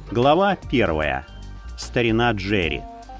Глава 1. Старина Джерри.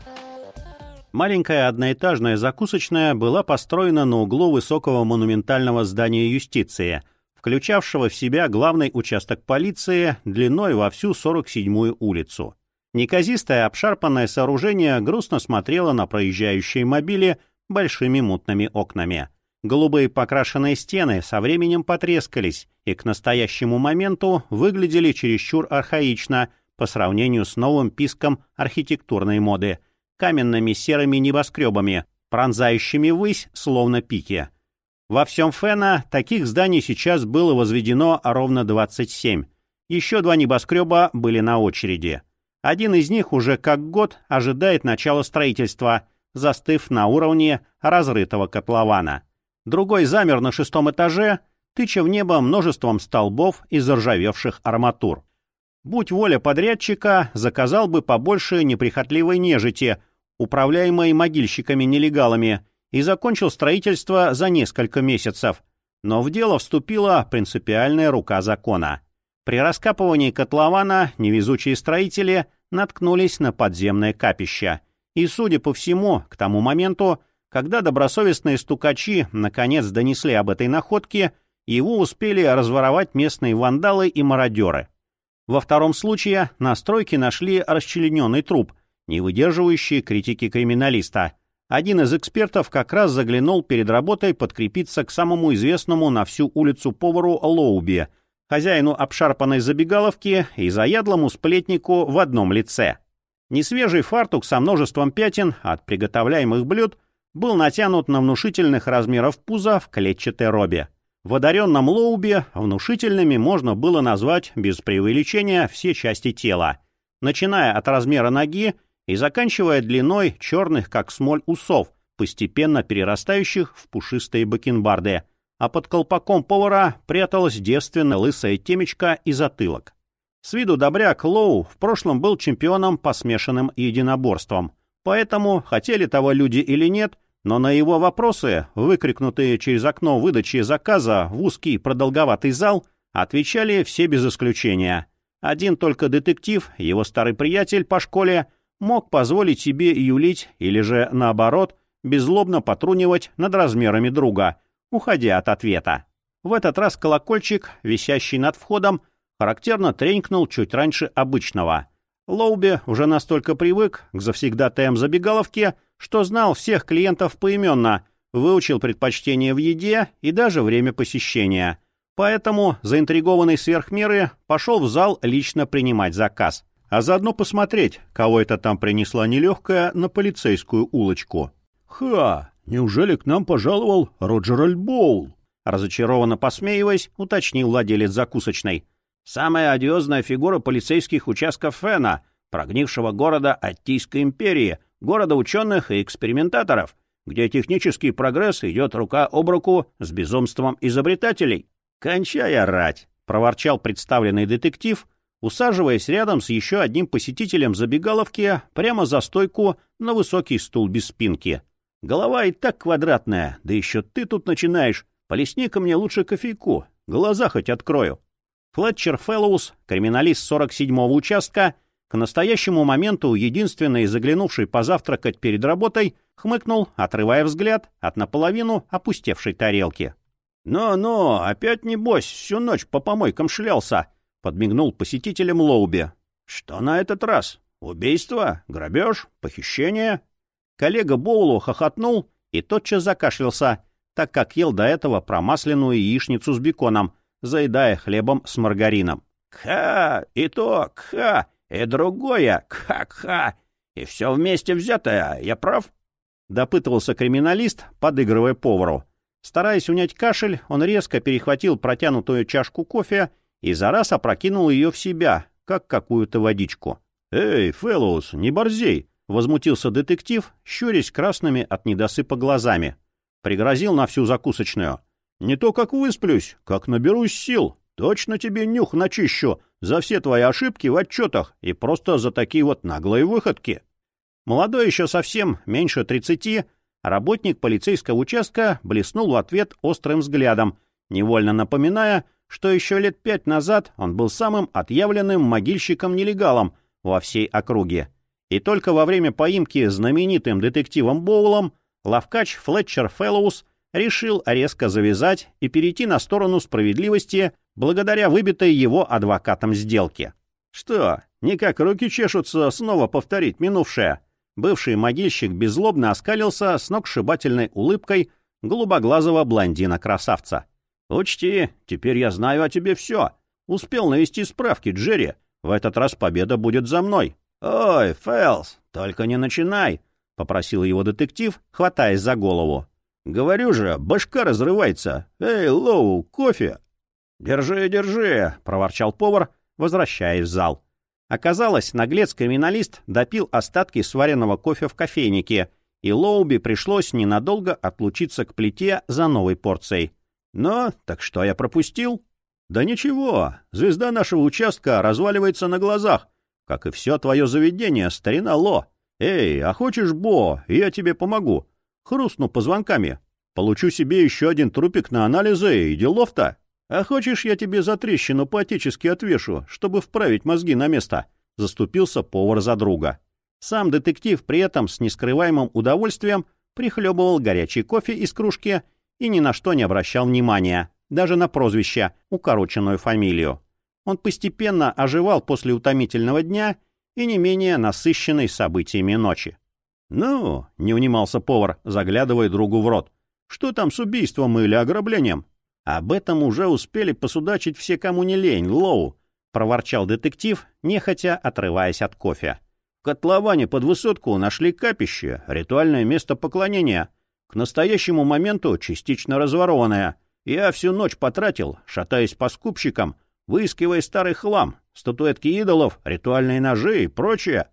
Маленькая одноэтажная закусочная была построена на углу высокого монументального здания юстиции, включавшего в себя главный участок полиции длиной во всю 47-ю улицу. Неказистое обшарпанное сооружение грустно смотрело на проезжающие мобили большими мутными окнами. Голубые покрашенные стены со временем потрескались и к настоящему моменту выглядели чересчур архаично по сравнению с новым писком архитектурной моды, каменными серыми небоскребами, пронзающими ввысь, словно пики. Во всем Фена таких зданий сейчас было возведено ровно 27. Еще 2 небоскреба были на очереди. Один из них уже как год ожидает начала строительства, застыв на уровне разрытого котлована. Другой замер на 6-м этаже, тыча в небо множеством столбов из заржавевших арматур. Будь воля подрядчика, заказал бы побольше неприхотливой нежити, управляемой могильщиками-нелегалами, и закончил строительство за несколько месяцев. Но в дело вступила принципиальная рука закона. При раскапывании котлована невезучие строители наткнулись на подземное капище. И, судя по всему, к тому моменту, когда добросовестные стукачи наконец донесли об этой находке, его успели разворовать местные вандалы и мародеры. Во втором случае на стройке нашли расчлененный труп, не выдерживающий критики криминалиста. Один из экспертов как раз заглянул перед работой подкрепиться к самому известному на всю улицу повару Лоуби, хозяину обшарпанной забегаловки и заядлому сплетнику в одном лице. Несвежий фартук со множеством пятен от приготовляемых блюд был натянут на внушительных размеров пузо в клетчатой робе. В одаренном Лоубе внушительными можно было назвать без преувеличения все части тела, начиная от размера ноги и заканчивая длиной черных, как смоль, усов, постепенно перерастающих в пушистые бакенбарды, а под колпаком повара пряталась девственно лысая темечко и затылок. С виду добряк Лоу в прошлом был чемпионом по смешанным единоборствам, поэтому, хотели того люди или нет, но на его вопросы, выкрикнутые через окно выдачи заказа в узкий продолговатый зал, отвечали все без исключения. Один только детектив, его старый приятель по школе, мог позволить себе юлить или же, наоборот, беззлобно потрунивать над размерами друга, уходя от ответа. В этот раз колокольчик, висящий над входом, характерно тренькнул чуть раньше обычного. Лоуби уже настолько привык к завсегдатаям забегаловки, что знал всех клиентов поименно, выучил предпочтения в еде и даже время посещения. Поэтому, заинтригованный сверх меры, пошел в зал лично принимать заказ, а заодно посмотреть, кого это там принесла нелегкая на полицейскую улочку. «Ха! Неужели к нам пожаловал Роджер Альбоул?» Разочарованно посмеиваясь, уточнил владелец закусочной. «Самая одиозная фигура полицейских участков Фена, прогнившего города Аттийской империи, города ученых и экспериментаторов, где технический прогресс идет рука об руку с безумством изобретателей». «Кончай орать!» — проворчал представленный детектив, усаживаясь рядом с еще одним посетителем забегаловки прямо за стойку на высокий стул без спинки. «Голова и так квадратная, да еще ты тут начинаешь. Плесни-ка мне лучше кофейку, глаза хоть открою». Флетчер Фэллоус, криминалист 47-го участка, к настоящему моменту единственный заглянувший позавтракать перед работой, хмыкнул, отрывая взгляд от наполовину опустевшей тарелки. «Ну-ну, опять небось всю ночь по помойкам шлялся», — подмигнул посетителям Лоуби. «Что на этот раз? Убийство? Грабеж? Похищение?» Коллега Боулу хохотнул и тотчас закашлялся, так как ел до этого промасленную яичницу с беконом, заедая хлебом с маргарином. «Кха! И то, кха! И другое, кха-кха! И все вместе взятое, я прав?» — допытывался криминалист, подыгрывая повару. Стараясь унять кашель, он резко перехватил протянутую чашку кофе и за раз опрокинул ее в себя, как какую-то водичку. «Эй, Фэллоус, не борзей!» — возмутился детектив, щурясь красными от недосыпа глазами. Пригрозил на всю закусочную. «Не то как высплюсь, как наберусь сил. Точно тебе нюх начищу за все твои ошибки в отчетах и просто за такие вот наглые выходки». Молодой еще совсем, меньше 30, работник полицейского участка блеснул в ответ острым взглядом невольно напоминая, что еще лет 5 назад он был самым отъявленным могильщиком-нелегалом во всей округе. И только во время поимки знаменитым детективом Боулом ловкач Флетчер Фэллоус решил резко завязать и перейти на сторону справедливости благодаря выбитой его адвокатом сделке. Что, никак руки чешутся снова повторить минувшее? Бывший могильщик беззлобно оскалился с сногсшибательной улыбкой голубоглазого блондина-красавца. «Учти, теперь я знаю о тебе все. Успел навести справки, Джерри. В этот раз победа будет за мной». «Ой, Фэлс, только не начинай», — попросил его детектив, хватаясь за голову. «Говорю же, башка разрывается. Эй, Лоу, кофе!» «Держи, держи», — проворчал повар, возвращаясь в зал. Оказалось, наглец-криминалист допил остатки сваренного кофе в кофейнике, и Лоуби пришлось ненадолго отлучиться к плите за новой порцией. «Ну, так что я пропустил?» «Да ничего, звезда нашего участка разваливается на глазах, как и все твое заведение, старина Ло. Эй, а хочешь, Бо, я тебе помогу. Хрустну позвонками. Получу себе еще один трупик на анализы и делов-то. А хочешь, я тебе за трещину поотечески отвешу, чтобы вправить мозги на место?» Заступился повар за друга. Сам детектив при этом с нескрываемым удовольствием прихлебывал горячий кофе из кружки и ни на что не обращал внимания, даже на прозвище, укороченную фамилию. Он постепенно оживал после утомительного дня и не менее насыщенной событиями ночи. «Ну», — не унимался повар, заглядывая другу в рот, — «что там с убийством или ограблением?» «Об этом уже успели посудачить все, кому не лень, Лоу», — проворчал детектив, нехотя отрываясь от кофе. «В котловане под высотку нашли капище, ритуальное место поклонения, к настоящему моменту частично разворованное. Я всю ночь потратил, шатаясь по скупщикам, выискивая старый хлам, статуэтки идолов, ритуальные ножи и прочее».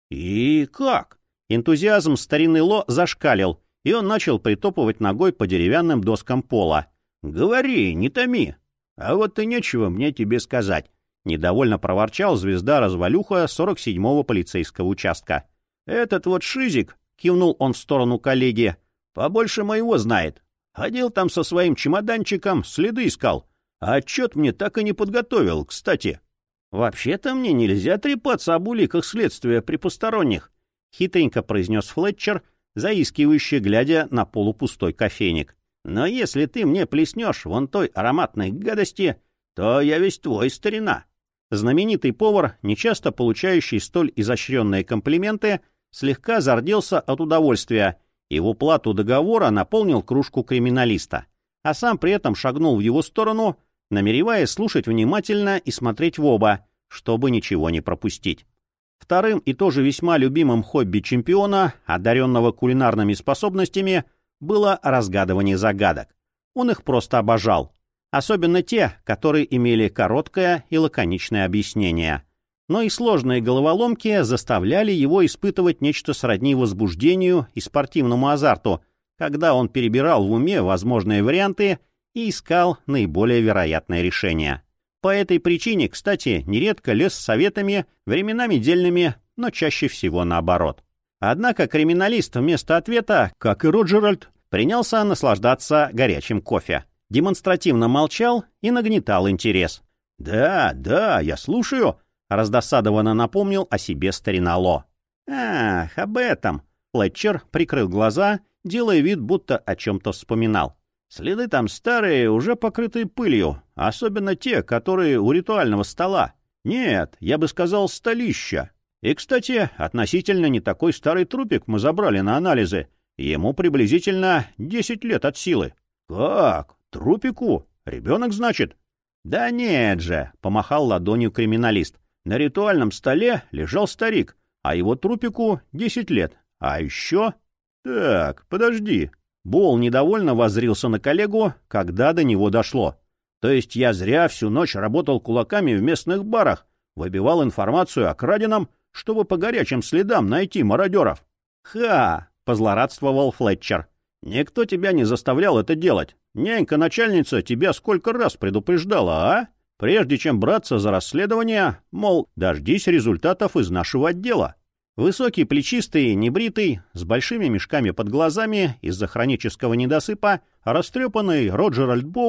«И как?» Энтузиазм старины Ло зашкалил, и он начал притопывать ногой по деревянным доскам пола. «Говори, не томи». «А вот и нечего мне тебе сказать», — недовольно проворчал звезда-развалюха 47-го полицейского участка. «Этот вот шизик», — кивнул он в сторону коллеги, — «побольше моего знает. Ходил там со своим чемоданчиком, следы искал. А отчет мне так и не подготовил, кстати». «Вообще-то мне нельзя трепаться об уликах следствия при посторонних», — хитренько произнес Флетчер, заискивающе глядя на полупустой кофейник. «Но если ты мне плеснешь вон той ароматной гадости, то я весь твой, старина». Знаменитый повар, нечасто получающий столь изощренные комплименты, слегка зарделся от удовольствия и в уплату договора наполнил кружку криминалиста, а сам при этом шагнул в его сторону, намереваясь слушать внимательно и смотреть в оба, чтобы ничего не пропустить. Вторым и тоже весьма любимым хобби чемпиона, одаренного кулинарными способностями, было разгадывание загадок. Он их просто обожал. Особенно те, которые имели короткое и лаконичное объяснение. Но и сложные головоломки заставляли его испытывать нечто сродни возбуждению и спортивному азарту, когда он перебирал в уме возможные варианты и искал наиболее вероятное решение. По этой причине, кстати, нередко лез с советами, временами дельными, но чаще всего наоборот. Однако криминалист вместо ответа, как и Роджеральд, принялся наслаждаться горячим кофе. Демонстративно молчал и нагнетал интерес. «Да, я слушаю», — раздосадованно напомнил о себе старина Ло. «Ах, об этом!» Флетчер прикрыл глаза, делая вид, будто о чем-то вспоминал. «Следы там старые, уже покрытые пылью, особенно те, которые у ритуального стола. Нет, я бы сказал, столища. И, кстати, относительно не такой старый трупик мы забрали на анализы. Ему приблизительно 10 лет от силы». «Как? Трупику? Ребенок, значит?» «Да нет же», — помахал ладонью криминалист. «На ритуальном столе лежал старик, а его трупику 10 лет. А еще...» «Так, подожди». Боул недовольно воззрился на коллегу, когда до него дошло. «То есть я зря всю ночь работал кулаками в местных барах, выбивал информацию о краденом, чтобы по горячим следам найти мародеров?» «Ха!» — позлорадствовал Флетчер. «Никто тебя не заставлял это делать. Нянька-начальница тебя сколько раз предупреждала, а? Прежде чем браться за расследование, мол, дождись результатов из нашего отдела». Высокий, плечистый, небритый, с большими мешками под глазами из-за хронического недосыпа, растрепанный Роджеральд Боул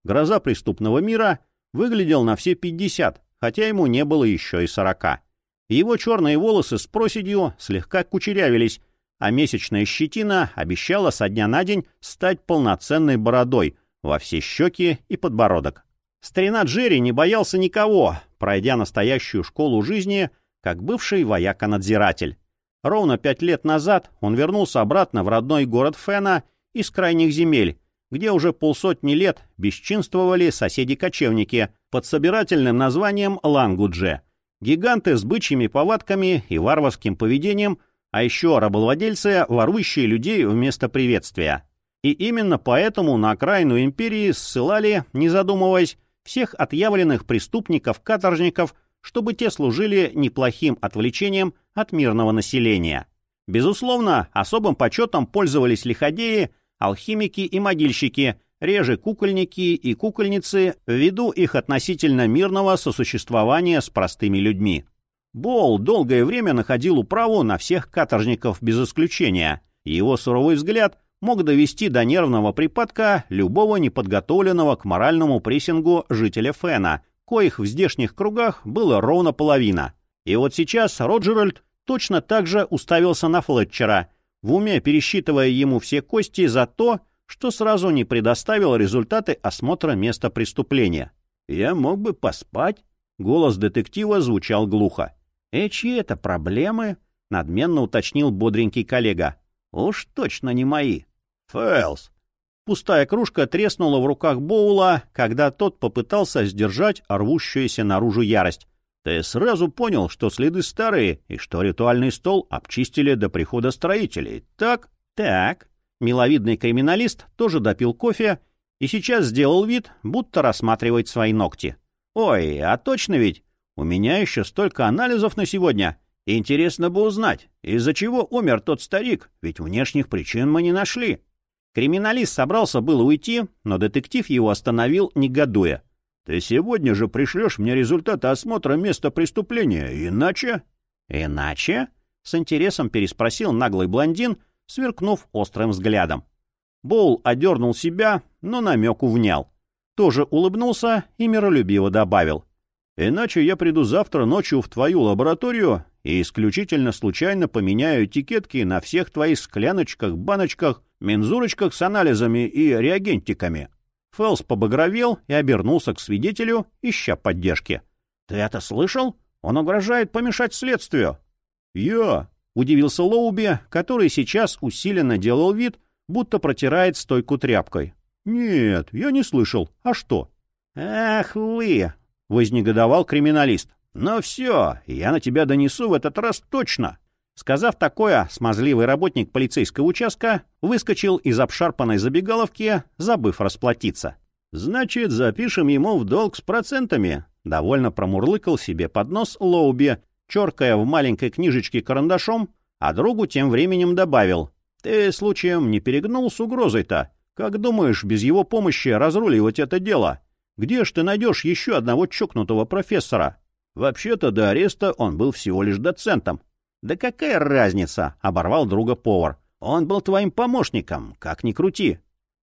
гроза преступного мира, выглядел на все 50, хотя ему не было еще и 40. Его черные волосы с проседью слегка кучерявились, а месячная щетина обещала со дня на день стать полноценной бородой во все щеки и подбородок. Старина Джерри не боялся никого, пройдя настоящую школу жизни, как бывший вояка-надзиратель. Ровно 5 лет назад он вернулся обратно в родной город Фена из крайних земель, где уже полсотни лет бесчинствовали соседи-кочевники под собирательным названием Лангудже. Гиганты с бычьими повадками и варварским поведением, а еще рабовладельцы, ворующие людей вместо приветствия. И именно поэтому на окраину империи ссылали, не задумываясь, всех отъявленных преступников-каторжников, чтобы те служили неплохим отвлечением от мирного населения. Безусловно, особым почетом пользовались лиходеи, алхимики и могильщики, реже кукольники и кукольницы, ввиду их относительно мирного сосуществования с простыми людьми. Боул долгое время находил управу на всех каторжников без исключения, и его суровый взгляд мог довести до нервного припадка любого неподготовленного к моральному прессингу жителя Фена, коих в здешних кругах было ровно половина. И вот сейчас Роджеральд точно так же уставился на Флетчера, в уме пересчитывая ему все кости за то, что сразу не предоставил результаты осмотра места преступления. «Я мог бы поспать?» — голос детектива звучал глухо. «Чьи это проблемы?» — надменно уточнил бодренький коллега. «Уж точно не мои». «Фэлс!» Пустая кружка треснула в руках Боула, когда тот попытался сдержать рвущуюся наружу ярость. «Ты сразу понял, что следы старые и что ритуальный стол обчистили до прихода строителей, так?» «Так». Миловидный криминалист тоже допил кофе и сейчас сделал вид, будто рассматривает свои ногти. «Ой, а точно ведь? У меня еще столько анализов на сегодня. Интересно бы узнать, из-за чего умер тот старик, ведь внешних причин мы не нашли». Криминалист собрался было уйти, но детектив его остановил, негодуя. «Ты сегодня же пришлешь мне результаты осмотра места преступления, иначе...» «Иначе?» — с интересом переспросил наглый блондин, сверкнув острым взглядом. Боул одернул себя, но намеку внял. Тоже улыбнулся и миролюбиво добавил. «Иначе я приду завтра ночью в твою лабораторию и исключительно случайно поменяю этикетки на всех твоих скляночках, баночках, мензурочках с анализами и реагентиками». Фэлс побагровел и обернулся к свидетелю, ища поддержки. «Ты это слышал? Он угрожает помешать следствию». «Я?» — удивился Лоуби, который сейчас усиленно делал вид, будто протирает стойку тряпкой. «Нет, я не слышал. А что?» «Ах вы!» — вознегодовал криминалист. «Ну все, я на тебя донесу в этот раз точно». Сказав такое, смазливый работник полицейского участка выскочил из обшарпанной забегаловки, забыв расплатиться. «Значит, запишем ему в долг с процентами», — довольно промурлыкал себе под нос Лоуби, черкая в маленькой книжечке карандашом, а другу тем временем добавил. «Ты, случаем, не перегнул с угрозой-то? Как думаешь, без его помощи разруливать это дело? Где ж ты найдешь еще одного чокнутого профессора? Вообще-то до ареста он был всего лишь доцентом». «Да какая разница?» — оборвал друга повар. «Он был твоим помощником, как ни крути».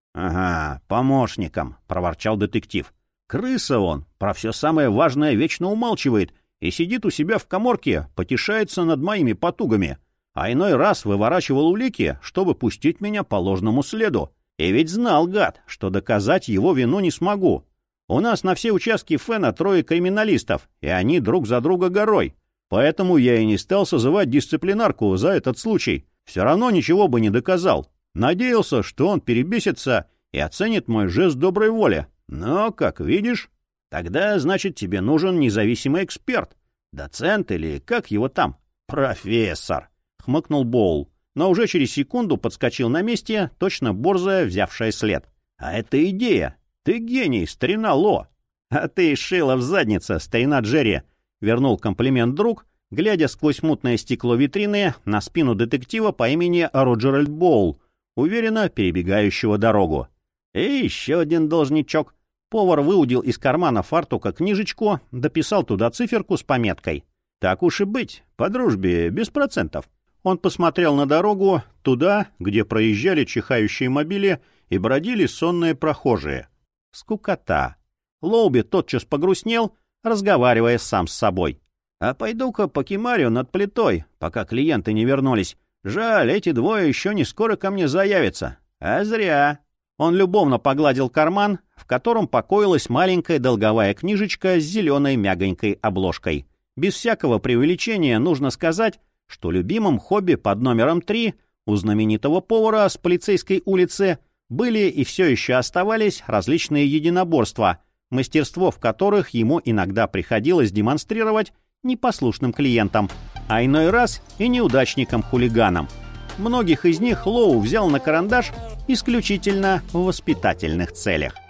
«Ага, помощником», — проворчал детектив. «Крыса он, про все самое важное вечно умалчивает и сидит у себя в каморке, потешается над моими потугами, а иной раз выворачивал улики, чтобы пустить меня по ложному следу. И ведь знал, гад, что доказать его вину не смогу. У нас на все участки Фена 3 криминалистов, и они друг за друга горой. Поэтому я и не стал созывать дисциплинарку за этот случай. Все равно ничего бы не доказал. Надеялся, что он перебесится и оценит мой жест доброй воли. Но, как видишь, тогда, значит, тебе нужен независимый эксперт. Доцент или как его там? Профессор, хмыкнул Боул, но уже через секунду подскочил на месте, точно борзая, взявшая след. А это идея. Ты гений, старина Ло. А ты шила в заднице, старина Джерри. Вернул комплимент друг, глядя сквозь мутное стекло витрины на спину детектива по имени Роджеральд Боул, уверенно перебегающего дорогу. И еще один должничок. Повар выудил из кармана фартука книжечку, дописал туда циферку с пометкой. «Так уж и быть, по дружбе, без процентов». Он посмотрел на дорогу, туда, где проезжали чихающие мобили и бродили сонные прохожие. Скукота. Лоуби тотчас погрустнел, разговаривая сам с собой. «А пойду-ка покемарю над плитой, пока клиенты не вернулись. Жаль, эти двое еще не скоро ко мне заявятся. А зря». Он любовно погладил карман, в котором покоилась маленькая долговая книжечка с зеленой мягонькой обложкой. Без всякого преувеличения нужно сказать, что любимым хобби под номером 3 у знаменитого повара с полицейской улицы были и все еще оставались различные единоборства, мастерство в которых ему иногда приходилось демонстрировать непослушным клиентам, а иной раз и неудачникам-хулиганам. Многих из них Лоу взял на карандаш исключительно в воспитательных целях.